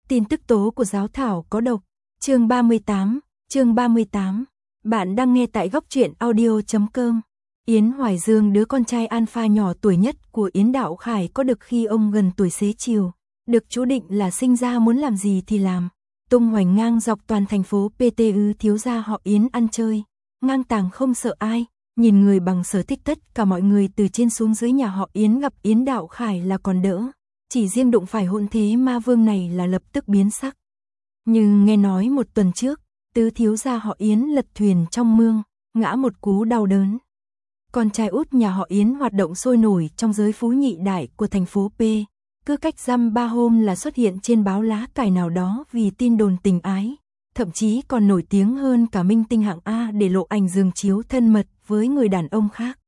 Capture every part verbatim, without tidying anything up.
Tin tức tố của giáo thảo có độc. Chương ba mươi tám, chương ba mươi tám. Bạn đang nghe tại góc truyện audio chấm com. Yến Hoài Dương, đứa con trai alpha nhỏ tuổi nhất của Yến Đạo Khải, có được khi ông gần tuổi xế chiều, được chú định là sinh ra muốn làm gì thì làm. Tung hoành ngang dọc toàn thành phố pê tê ư, thiếu gia họ Yến ăn chơi, ngang tàng không sợ ai, nhìn người bằng sở thích. Tất cả mọi người từ trên xuống dưới nhà họ Yến gặp Yến Đạo Khải là còn đỡ, chỉ riêng đụng phải hỗn thế ma vương này là lập tức biến sắc. Nhưng nghe nói một tuần trước, tứ thiếu gia họ Yến lật thuyền trong mương, ngã một cú đau đớn. Con trai út nhà họ Yến hoạt động sôi nổi trong giới phú nhị đại của thành phố P, cứ cách dăm ba hôm là xuất hiện trên báo lá cải nào đó vì tin đồn tình ái, thậm chí còn nổi tiếng hơn cả minh tinh hạng A để lộ ảnh giường chiếu thân mật với người đàn ông khác.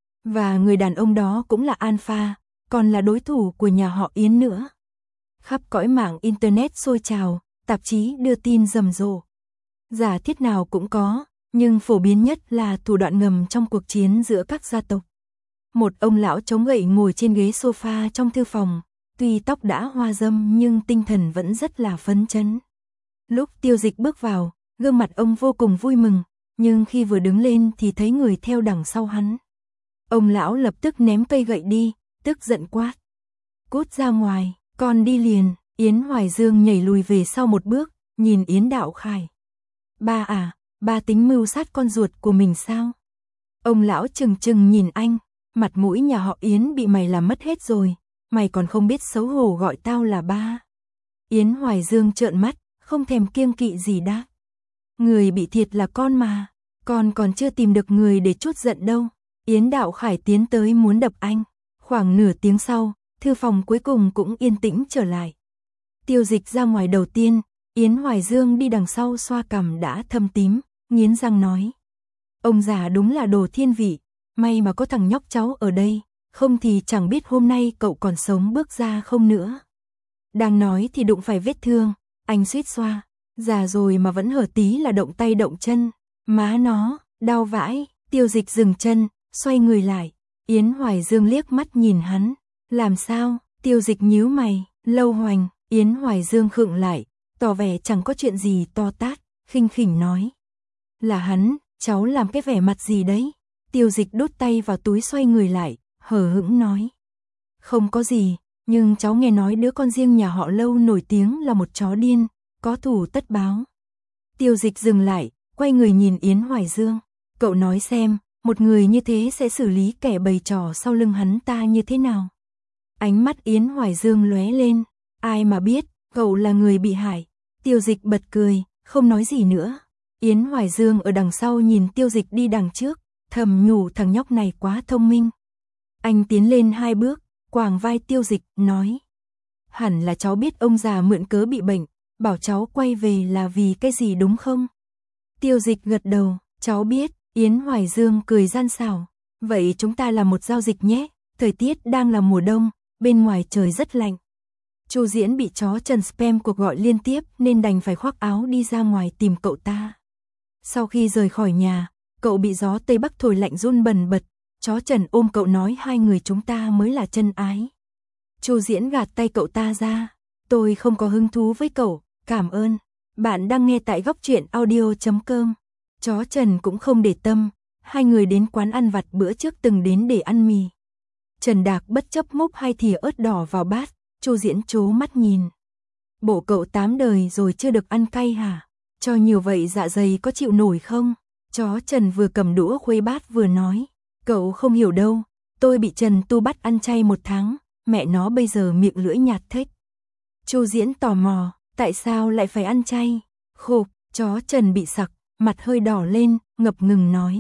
Và người đàn ông đó cũng là alpha, còn là đối thủ của nhà họ Yến nữa. Khắp cõi mạng internet sôi trào, tạp chí đưa tin rầm rộ. Giả thiết nào cũng có, nhưng phổ biến nhất là thủ đoạn ngầm trong cuộc chiến giữa các gia tộc. Một ông lão chống gậy ngồi trên ghế sofa trong thư phòng, tuy tóc đã hoa râm nhưng tinh thần vẫn rất là phấn chấn. Lúc Tiêu Dịch bước vào, gương mặt ông vô cùng vui mừng, nhưng khi vừa đứng lên thì thấy người theo đằng sau hắn. Ông lão lập tức ném cây gậy đi, tức giận quát: "Cút ra ngoài, con đi liền." Yến Hoài Dương nhảy lùi về sau một bước, nhìn Yến Đạo Khải. "Ba à, ba tính mưu sát con ruột của mình sao?" Ông lão trừng trừng nhìn anh, "Mặt mũi nhà họ Yến bị mày làm mất hết rồi, mày còn không biết xấu hổ gọi tao là ba." Yến Hoài Dương trợn mắt, không thèm kiêng kỵ gì đáp: "Người bị thiệt là con mà, con còn chưa tìm được người để trút giận đâu." Yến Đạo Khải tiến tới muốn đập anh. Khoảng nửa tiếng sau, thư phòng cuối cùng cũng yên tĩnh trở lại. Tiêu Dịch ra ngoài đầu tiên, Yến Hoài Dương đi đằng sau xoa cằm đã thâm tím, nghiến răng nói: "Ông già đúng là đồ thiên vị, may mà có thằng nhóc cháu ở đây, không thì chẳng biết hôm nay cậu còn sống bước ra không nữa." Đang nói thì đụng phải vết thương, anh suýt xoa, già rồi mà vẫn hở tí là động tay động chân, má nó, đau vãi. Tiêu Dịch dừng chân, xoay người lại, Yến Hoài Dương liếc mắt nhìn hắn, "Làm sao?" Tiêu Dịch nhíu mày, "Lâu Hoành." Yến Hoài Dương khựng lại, tỏ vẻ chẳng có chuyện gì to tát, khinh khỉnh nói: "Là hắn." "Cháu làm cái vẻ mặt gì đấy?" Tiêu Dịch đút tay vào túi xoay người lại, hờ hững nói: "Không có gì, nhưng cháu nghe nói đứa con riêng nhà họ Lâu nổi tiếng là một chó điên, có thù tất báo." Tiêu Dịch dừng lại, quay người nhìn Yến Hoài Dương, "Cậu nói xem, một người như thế sẽ xử lý kẻ bày trò sau lưng hắn ta như thế nào?" Ánh mắt Yến Hoài Dương lóe lên, "Ai mà biết, cậu là người bị hại." Tiêu Dịch bật cười, không nói gì nữa. Yến Hoài Dương ở đằng sau nhìn Tiêu Dịch đi đằng trước, thầm nhủ thằng nhóc này quá thông minh. Anh tiến lên hai bước, quàng vai Tiêu Dịch, nói: "Hẳn là cháu biết ông già mượn cớ bị bệnh, bảo cháu quay về là vì cái gì đúng không?" Tiêu Dịch gật đầu, "Cháu biết." Yến Hoài Dương cười gian xảo, "Vậy chúng ta làm một giao dịch nhé, thời tiết đang là mùa đông, bên ngoài trời rất lạnh." Chu Diễn bị chó Trần spam cuộc gọi liên tiếp nên đành phải khoác áo đi ra ngoài tìm cậu ta. Sau khi rời khỏi nhà, cậu bị gió Tây Bắc thổi lạnh run bần bật, chó Trần ôm cậu nói hai người chúng ta mới là chân ái. Chu Diễn gạt tay cậu ta ra, "Tôi không có hứng thú với cậu, cảm ơn." Bạn đang nghe tại góc truyện audio chấm com. Chó Trần cũng không để tâm, hai người đến quán ăn vặt bữa trước từng đến để ăn mì. Trần Đạc bất chấp múc hai thìa ớt đỏ vào bát, Chu Diễn trố mắt nhìn. "Bộ cậu tám đời rồi chưa được ăn cay hả? Cho nhiều vậy dạ dày có chịu nổi không?" Chó Trần vừa cầm đũa khuấy bát vừa nói, "Cậu không hiểu đâu, tôi bị Trần Tu bắt ăn chay một tháng, mẹ nó bây giờ miệng lưỡi nhạt thếch." Chu Diễn tò mò, "Tại sao lại phải ăn chay?" Khục, chó Trần bị sặc, mặt hơi đỏ lên, ngập ngừng nói: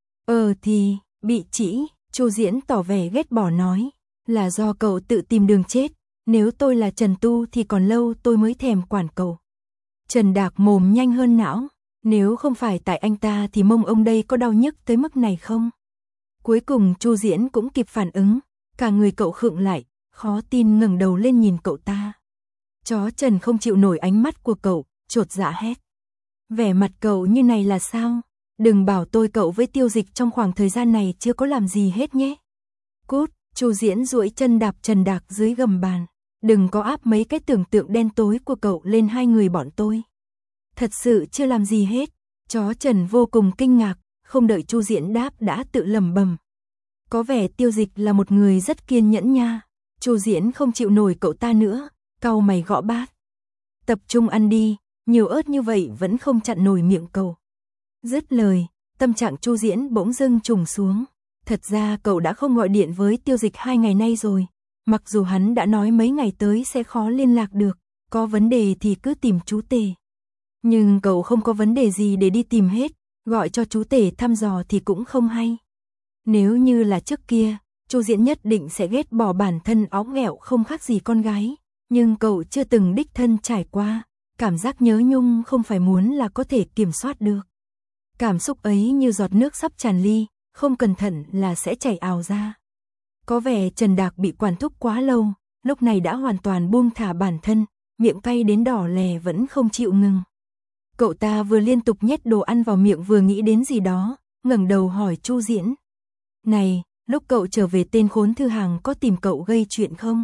"Ờ thì, bị trĩ." Chu Diễn tỏ vẻ ghét bỏ nói, "Là do cậu tự tìm đường chết, nếu tôi là Trần Tu thì còn lâu tôi mới thèm quản cậu." Trần Đạc mồm nhanh hơn não, "Nếu không phải tại anh ta thì mông ông đây có đau nhức tới mức này không?" Cuối cùng Chu Diễn cũng kịp phản ứng, cả người cậu khựng lại, khó tin ngẩng đầu lên nhìn cậu ta. Chó Trần không chịu nổi ánh mắt của cậu, chột dạ hét: "Vẻ mặt cậu như này là sao? Đừng bảo tôi cậu với Tiêu Dịch trong khoảng thời gian này chưa có làm gì hết nhé." "Cút." Chu Diễn duỗi chân đạp Trần Đạc dưới gầm bàn. Đừng có áp mấy cái tưởng tượng đen tối của cậu lên hai người bọn tôi. Thật sự chưa làm gì hết. Chó Trần vô cùng kinh ngạc, không đợi Chu Diễn đáp đã tự lẩm bẩm. Có vẻ Tiêu Dịch là một người rất kiên nhẫn nha. Chu Diễn không chịu nổi cậu ta nữa, cau mày gõ bát. Tập trung ăn đi, nhiều ớt như vậy vẫn không chặn nổi miệng cậu. Dứt lời, tâm trạng Chu Diễn bỗng dưng trùng xuống. Thật ra cậu đã không gọi điện với Tiêu Dịch hai ngày nay rồi. Mặc dù hắn đã nói mấy ngày tới sẽ khó liên lạc được, có vấn đề thì cứ tìm chú Tề. Nhưng cậu không có vấn đề gì để đi tìm hết, gọi cho chú Tề thăm dò thì cũng không hay. Nếu như là trước kia, Chu Diễn nhất định sẽ ghét bỏ bản thân óng ghẹo không khác gì con gái. Nhưng cậu chưa từng đích thân trải qua, cảm giác nhớ nhung không phải muốn là có thể kiểm soát được. Cảm xúc ấy như giọt nước sắp tràn ly, không cẩn thận là sẽ chảy ào ra. Có vẻ Trần Đạc bị quản thúc quá lâu, lúc này đã hoàn toàn buông thả bản thân, miệng cay đến đỏ lè vẫn không chịu ngừng. Cậu ta vừa liên tục nhét đồ ăn vào miệng vừa nghĩ đến gì đó, ngẩng đầu hỏi Chu Diễn. Này, lúc cậu trở về tên khốn Thư Hàng có tìm cậu gây chuyện không?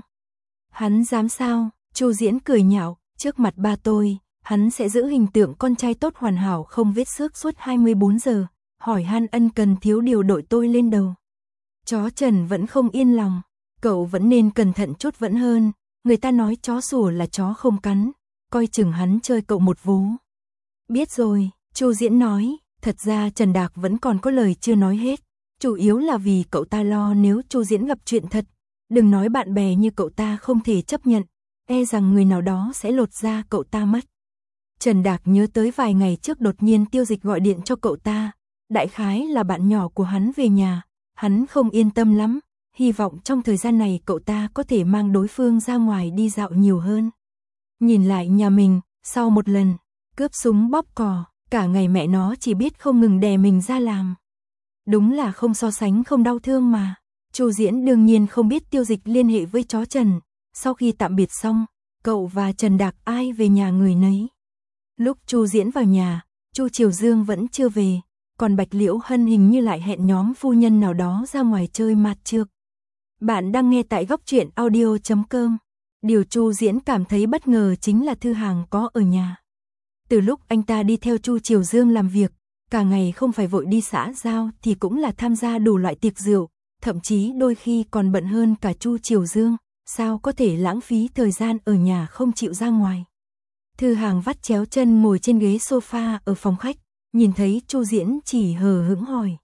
Hắn dám sao? Chu Diễn cười nhạo, trước mặt ba tôi, hắn sẽ giữ hình tượng con trai tốt hoàn hảo không vết xước suốt hai mươi bốn giờ, hỏi han ân cần thiếu điều đội tôi lên đầu. Chó Trần vẫn không yên lòng, cậu vẫn nên cẩn thận chút vẫn hơn, người ta nói chó sủa là chó không cắn, coi chừng hắn chơi cậu một vố. Biết rồi, Chu Diễn nói, thật ra Trần Đạc vẫn còn có lời chưa nói hết, chủ yếu là vì cậu ta lo nếu Chu Diễn gặp chuyện thật, đừng nói bạn bè như cậu ta không thể chấp nhận, e rằng người nào đó sẽ lột da cậu ta mất. Trần Đạc nhớ tới vài ngày trước đột nhiên Tiêu Dịch gọi điện cho cậu ta, đại khái là bạn nhỏ của hắn về nhà, hắn không yên tâm lắm, hy vọng trong thời gian này cậu ta có thể mang đối phương ra ngoài đi dạo nhiều hơn. Nhìn lại nhà mình, sau một lần cướp súng bóp cò, cả ngày mẹ nó chỉ biết không ngừng đè mình ra làm. Đúng là không so sánh không đau thương mà. Chu Diễn đương nhiên không biết Tiêu Dịch liên hệ với chó Trần, sau khi tạm biệt xong, cậu và Trần Đạc ai về nhà người nấy. Lúc Chu Diễn vào nhà, Chu Triều Dương vẫn chưa về, còn Bạch Liễu Hân hình như lại hẹn nhóm phu nhân nào đó ra ngoài chơi mạt trược. Bạn đang nghe tại góc truyện audio chấm com. Điều Chu Diễn cảm thấy bất ngờ chính là Thư Hàng có ở nhà. Từ lúc anh ta đi theo Chu Triều Dương làm việc, cả ngày không phải vội đi xã giao thì cũng là tham gia đủ loại tiệc rượu, thậm chí đôi khi còn bận hơn cả Chu Triều Dương, sao có thể lãng phí thời gian ở nhà không chịu ra ngoài. Thư Hàng vắt chéo chân ngồi trên ghế sofa ở phòng khách, nhìn thấy Chu Diễn chỉ hờ hững hỏi.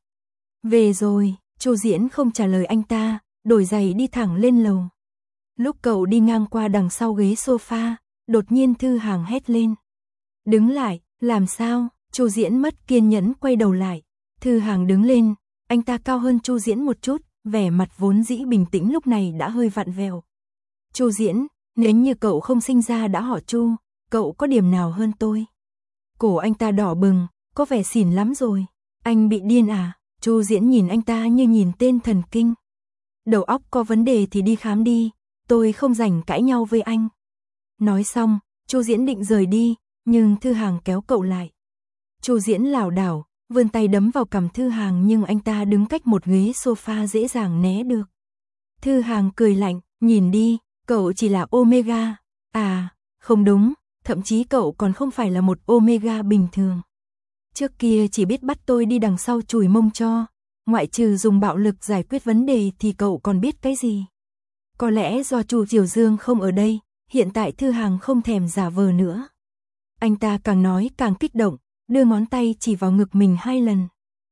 Về rồi, Chu Diễn không trả lời anh ta, đổi giày đi thẳng lên lầu. Lúc cậu đi ngang qua đằng sau ghế sofa, đột nhiên Thư Hàng hét lên. Đứng lại, làm sao? Chu Diễn mất kiên nhẫn quay đầu lại. Thư Hàng đứng lên, anh ta cao hơn Chu Diễn một chút, vẻ mặt vốn dĩ bình tĩnh lúc này đã hơi vặn vẹo. Chu Diễn, nếu như cậu không sinh ra đã họ Chu, cậu có điểm nào hơn tôi? Cổ anh ta đỏ bừng, có vẻ xỉn lắm rồi. Anh bị điên à? Chu Diễn nhìn anh ta như nhìn tên thần kinh. Đầu óc có vấn đề thì đi khám đi, tôi không rảnh cãi nhau với anh. Nói xong, Chu Diễn định rời đi, nhưng Thư Hàng kéo cậu lại. Chu Diễn lảo đảo, vươn tay đấm vào cằm Thư Hàng nhưng anh ta đứng cách một ghế sofa dễ dàng né được. Thư Hàng cười lạnh, nhìn đi, cậu chỉ là Omega. À, không đúng, thậm chí cậu còn không phải là một Omega bình thường. Trước kia chỉ biết bắt tôi đi đằng sau chùi mông cho, ngoại trừ dùng bạo lực giải quyết vấn đề thì cậu còn biết cái gì? Có lẽ do Chu Triều Dương không ở đây, hiện tại Thư Hàng không thèm giả vờ nữa. Anh ta càng nói càng kích động, đưa ngón tay chỉ vào ngực mình hai lần.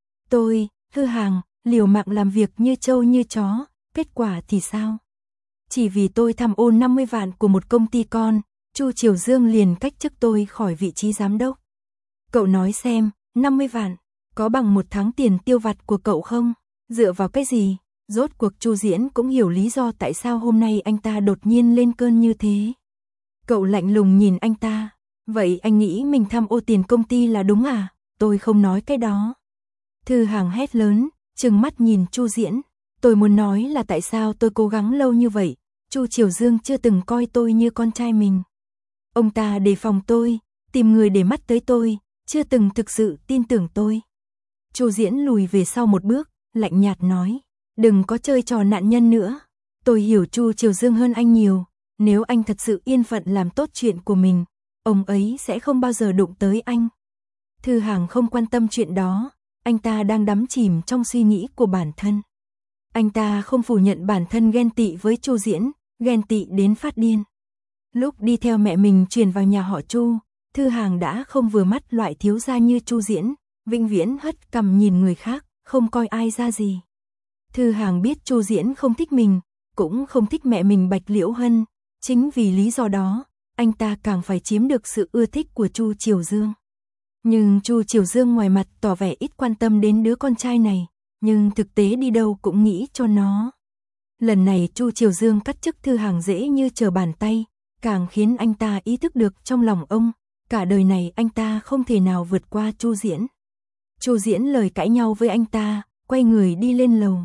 Tôi, Thư Hàng, liều mạng làm việc như trâu như chó, kết quả thì sao? Chỉ vì tôi tham ô năm mươi vạn của một công ty con, Chu Triều Dương liền cách chức tôi khỏi vị trí giám đốc. Cậu nói xem, năm mươi vạn, có bằng một tháng tiền tiêu vặt của cậu không? Dựa vào cái gì? Rốt cuộc Chu Diễn cũng hiểu lý do tại sao hôm nay anh ta đột nhiên lên cơn như thế. Cậu lạnh lùng nhìn anh ta. Vậy anh nghĩ mình tham ô tiền công ty là đúng à? Tôi không nói cái đó. Thư Hàng hét lớn, trừng mắt nhìn Chu Diễn. Tôi muốn nói là tại sao tôi cố gắng lâu như vậy. Chu Triều Dương chưa từng coi tôi như con trai mình. Ông ta đề phòng tôi, tìm người để mắt tới tôi, chưa từng thực sự tin tưởng tôi. Chu Diễn lùi về sau một bước, lạnh nhạt nói. Đừng có chơi trò nạn nhân nữa. Tôi hiểu Chu Triều Dương hơn anh nhiều. nếu anh thật sự yên phận làm tốt chuyện của mình, ông ấy sẽ không bao giờ đụng tới anh. Thư Hàng không quan tâm chuyện đó, anh ta đang đắm chìm trong suy nghĩ của bản thân. Anh ta không phủ nhận bản thân ghen tị với Chu Diễn, ghen tị đến phát điên. Lúc đi theo mẹ mình chuyển vào nhà họ Chu, Thư Hàng đã không vừa mắt loại thiếu gia như Chu Diễn, vĩnh viễn hất cằm nhìn người khác, không coi ai ra gì. Thư Hàng biết Chu Diễn không thích mình, cũng không thích mẹ mình Bạch Liễu Hân, chính vì lý do đó, anh ta càng phải chiếm được sự ưa thích của Chu Triều Dương. Nhưng Chu Triều Dương ngoài mặt tỏ vẻ ít quan tâm đến đứa con trai này, nhưng thực tế đi đâu cũng nghĩ cho nó. Lần này Chu Triều Dương cắt chức Thư Hàng dễ như trở bàn tay, càng khiến anh ta ý thức được trong lòng ông, cả đời này anh ta không thể nào vượt qua Chu Diễn. Chu Diễn lời cãi nhau với anh ta, quay người đi lên lầu.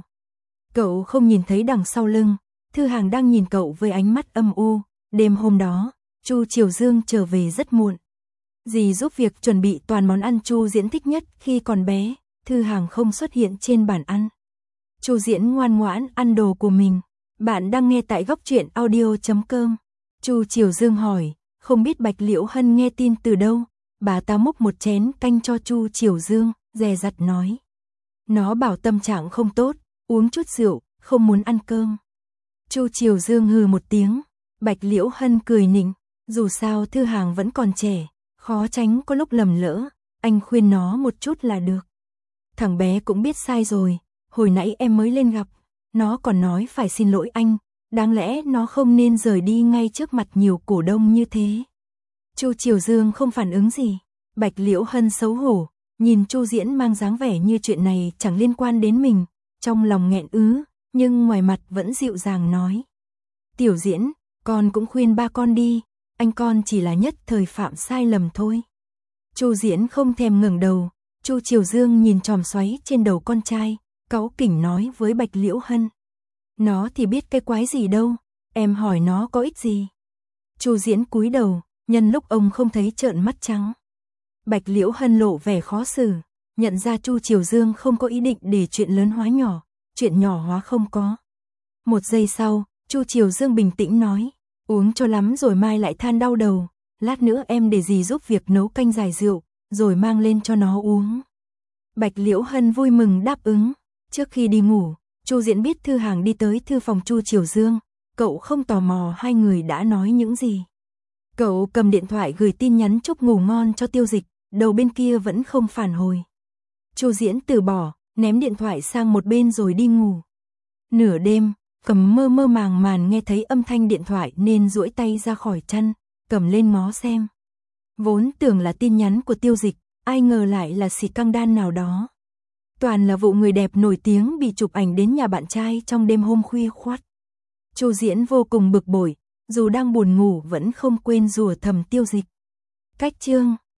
Cậu không nhìn thấy đằng sau lưng, Thư Hàng đang nhìn cậu với ánh mắt âm u. Đêm hôm đó, Chu Triều Dương trở về rất muộn. Dì giúp việc chuẩn bị toàn món ăn Chu Diễn thích nhất khi còn bé, Thư Hàng không xuất hiện trên bàn ăn. Chu Diễn ngoan ngoãn ăn đồ của mình. Bạn đang nghe tại góc truyện audio chấm com. Chu Triều Dương hỏi, không biết Bạch Liễu Hân nghe tin từ đâu? Bà ta múc một chén canh cho Chu Triều Dương, dè dặt nói. Nó bảo tâm trạng không tốt, uống chút rượu, không muốn ăn cơm. Chu Triều Dương hừ một tiếng. Bạch Liễu Hân cười nịnh, dù sao Thư Hàng vẫn còn trẻ, khó tránh có lúc lầm lỡ, anh khuyên nó một chút là được. Thằng bé cũng biết sai rồi, hồi nãy em mới lên gặp, nó còn nói phải xin lỗi anh, đáng lẽ nó không nên rời đi ngay trước mặt nhiều cổ đông như thế. Chu Triều Dương không phản ứng gì, Bạch Liễu Hân xấu hổ, nhìn Chu Diễn mang dáng vẻ như chuyện này chẳng liên quan đến mình, trong lòng nghẹn ứ, nhưng ngoài mặt vẫn dịu dàng nói. Tiểu Diễn, con cũng khuyên ba con đi, anh con chỉ là nhất thời phạm sai lầm thôi. Chu Diễn không thèm ngẩng đầu, Chu Triều Dương nhìn chòm xoáy trên đầu con trai, cáu kỉnh nói với Bạch Liễu Hân. Nó thì biết cái quái gì đâu, em hỏi nó có ích gì. Chu Diễn cúi đầu, nhân lúc ông không thấy trợn mắt trắng. Bạch Liễu Hân lộ vẻ khó xử, nhận ra Chu Triều Dương không có ý định để chuyện lớn hóa nhỏ, chuyện nhỏ hóa không có. Một giây sau, Chu Triều Dương bình tĩnh nói, uống cho lắm rồi mai lại than đau đầu, lát nữa em để dì giúp việc nấu canh giải rượu, rồi mang lên cho nó uống. Bạch Liễu Hân vui mừng đáp ứng. Trước khi đi ngủ, Chu Diễn biết Thư Hàng đi tới thư phòng Chu Triều Dương, cậu không tò mò hai người đã nói những gì. Cậu cầm điện thoại gửi tin nhắn chúc ngủ ngon cho Tiêu Dịch, đầu bên kia vẫn không phản hồi. Chu Diễn từ bỏ, ném điện thoại sang một bên rồi đi ngủ. Nửa đêm, Cầm mơ mơ màng màng nghe thấy âm thanh điện thoại nên duỗi tay ra khỏi chăn, cầm lên ngó xem. Vốn tưởng là tin nhắn của Tiêu Dịch, ai ngờ lại là xì căng đan nào đó. Toàn là vụ người đẹp nổi tiếng bị chụp ảnh đến nhà bạn trai trong đêm hôm khuya khoắt. Chu Diễn vô cùng bực bội, dù đang buồn ngủ vẫn không quên rủa thầm Tiêu Dịch. Cách chương